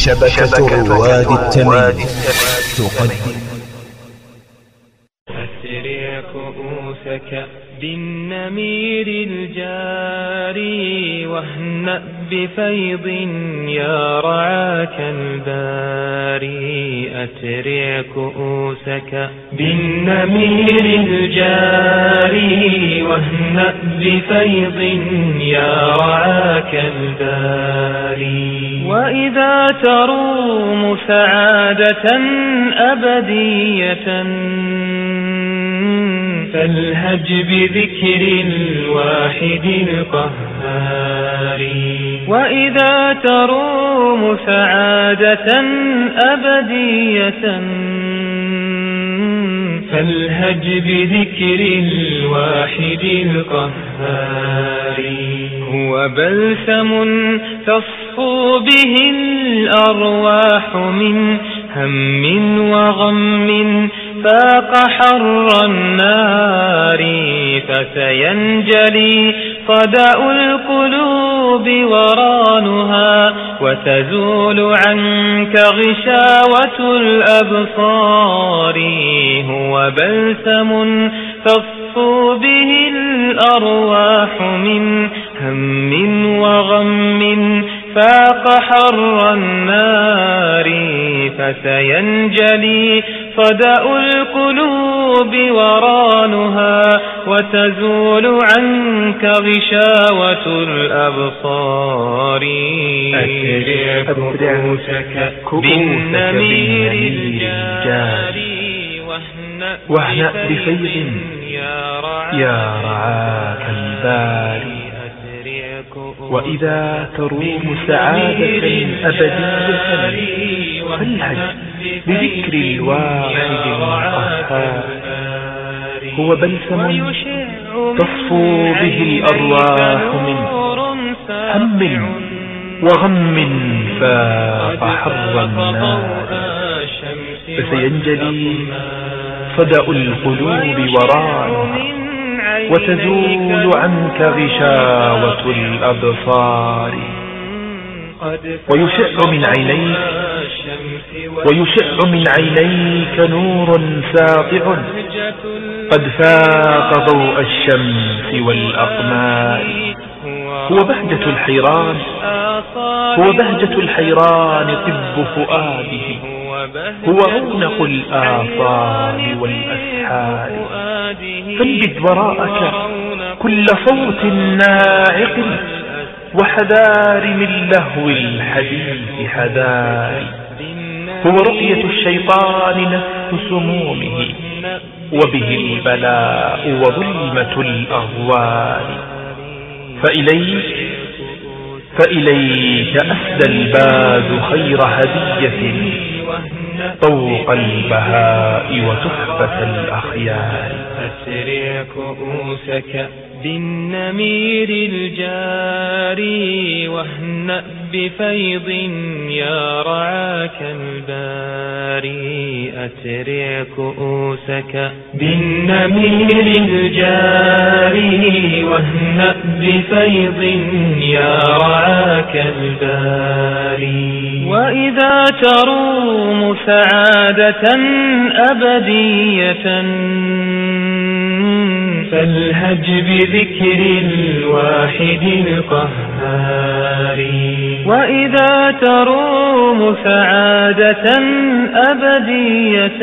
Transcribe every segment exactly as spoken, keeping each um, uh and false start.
شبكة رواد التميم تقدم. أسرع كؤوسك بالنمير الجاري واهنأ بفيض يا رعاك الباري. أسرع كؤوسك بالنمير الجاري واهنأ بفيض يا رعاك الباري. وإذا تروم سعادة أبدية فالهج بذكر الواحد القهار. وإذا تروم سعادة أبدية فالهج بذكر الواحد القهار. هو بلسم تصفو به الأرواح من هم وغم فاق حر النار. فسينجلي صدأ القلوب ورانها وتزول عنك غشاوة الأبصار. هو بلسم تصفو به الأرواح من هم وغم فاق حر النار. فسينجلي صدأ القلوب ورانها وتزول عنك غشاوة الأبصار. أسرع كؤوسك بالنمير الجاري واهنأ بفيض يا رعاك الباري. وإذا تروم سعادة أبدية فالهج بذكر الواحد القهار. هو بلسم تصفو به الأرواح من هم وغم فاق حر النار. فسينجلي صدأ القلوب ورانها وتزول عنك غشاوة الأبصار. ويشع من عينيك ويشع من عينيك نور ساطع قد فاق ضوء الشمس والأقمار. هو بهجة الحيران هو بهجة الحيران طب فؤاده. هو رونق الآصال والأسحار. فانبت وراءك كل صوت ناعق وحذار من لهو الحديث حذار. هو رقية الشيطان نفس سمومه وبه البلاء وظلمة الأغوار. فإليك فإليك أسدى الباز خير هدية طوق البهاء وتحفة الأخيار. أسرع كؤوسك بالنمير الجاري واهنأ بفيض يا رعاك الباري. أسرع كؤوسك بالنمير الجاري واهنأ بفيض يا رعاك الباري. وإذا تروم سعادة أبدية فالهج بذكر الواحد القهار. وإذا تروم سعادة أبدية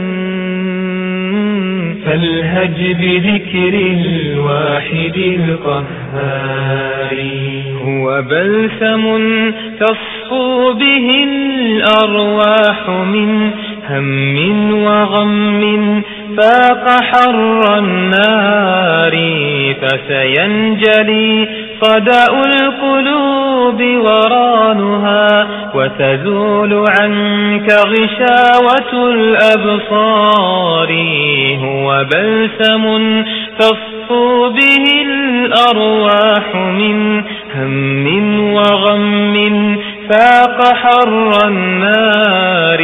فالهج بذكر الواحد القهار. هو بلسم تصفو به الأرواح من هم وغم فاق حر النار. فسينجلي صدأ القلوب ورانها وتزول عنك غشاوة الأبصار. هو بلسم تصفو به الأرواح من هم وغم فاق حر النار.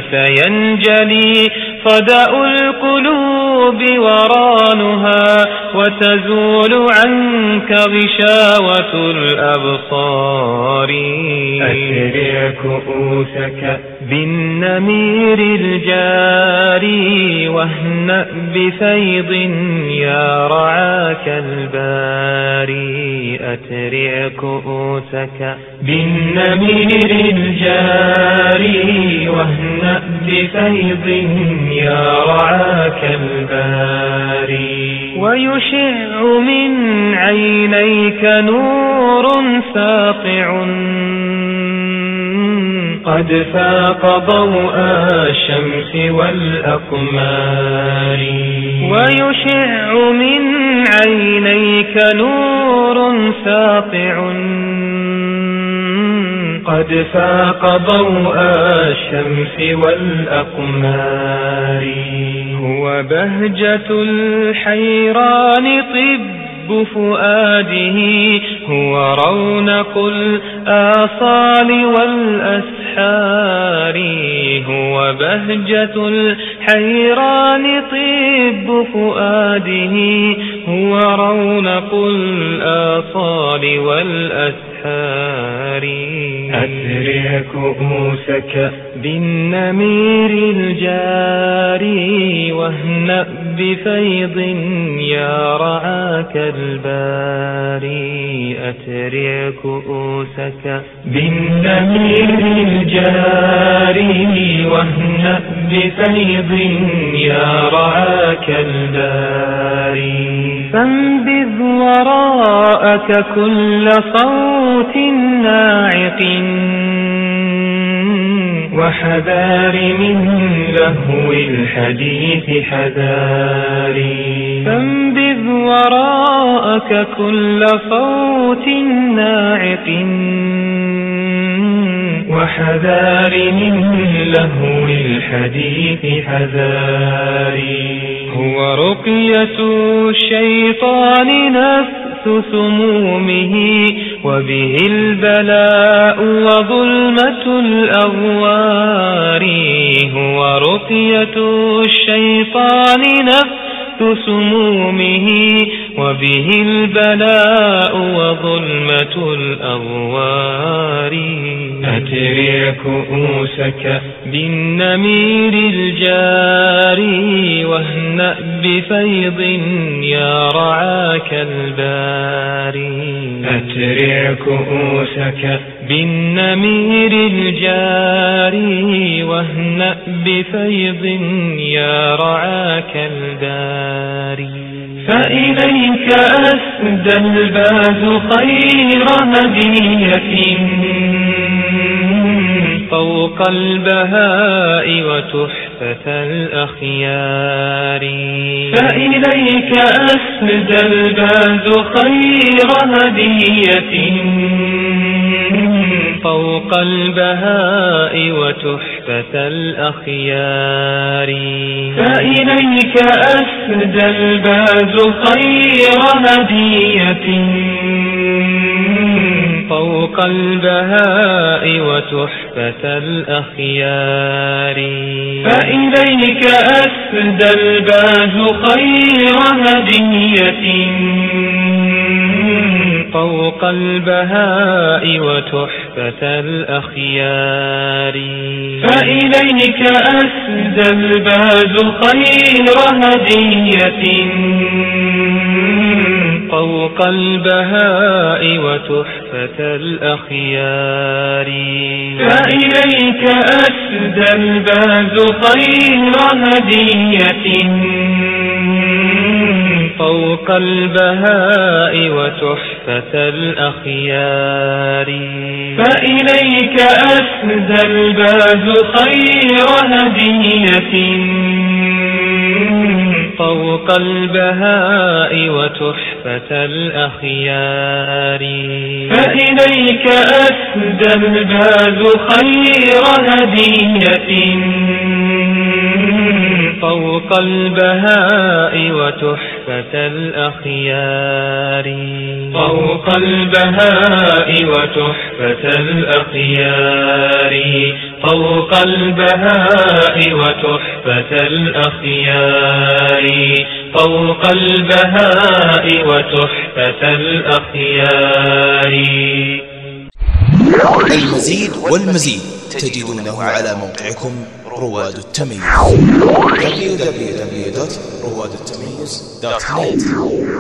فسينجلي صدأ القلوب ورانها وتزول عنك غشاوة الأبصار. أسرع كؤوسك بالنمير الجاري واهنأ بفيض يا رعاك الباري. أترع كؤوسك بالنمير الجاري واهنأ بفيض يا رعاك الباري. ويشع من عينيك نور ساطع قد فاق ضوء الشمس والأقمار. ويشع من عينيك نور ساطع قد فاق ضوء الشمس والأقمار. هو بهجة الحيران طب فؤاده هو رونق الآصال والأسحار. هو بهجة الحيران طب فؤاده هو رونق الآصال والأسحار. أسرع كؤوسك بالنمير الجاري واهنأ بفيض يا رعاك الباري. أترع كؤوسك بالنمير الجاري واهنأ بفيض يا رعاك الباري. فانبذ وراءك كل صوت ناعق وحذار من لهو الحديث حذاري. فانبذ وراءك كل صوت ناعق وحذار من لهو الحديث حذاري. هو رقية الشيطان نفس سمومه وبه البلاء وظلمة الأغوار. هو رقية الشيطان نفس سمومه وبه البلاء وظلمة الأغوار. أترع كؤوسك بالنمير الجاري واهنأ بفيض يا رعاك الباري. أترع كؤوسك بالنمير الجاري واهنأ بفيض يا رعاك الباري. فإليك أسدى الباز خير هدية فوق البهاء وتحفة الأخيار. فإليك أسدى الباز خير هدية فوق البهاء وتحفة الأخيار. فإليك أسدى الباز خير هدية فوق البهاء وتحفة الأخيار. فإليك أسدى الباز خير هدية فوق البهاء وتحفة الأخيار. فإليك أسدى الباز خير هدية فوق البهاء وتحفة الأخيار. فإليك أسدى الباز خير هدية فوق البهاء وتحفة الأخيار. فإليك أسدى الباز خير هدية فوق البهاء وتحفة الأخيار. فإليك أسدى الباز خير هدية فوق البهاء وتحفة وتحفة الأخيار. فوق البهاء وتحفة الأخيار، فوق البهاء وتحفة الأخيار، فوق البهاء وتحفة الأخيار. المزيد والمزيد تجدونه على موقعكم رواد التميز دبليو دبليو دبليو دوت رواد التميز دوت نت.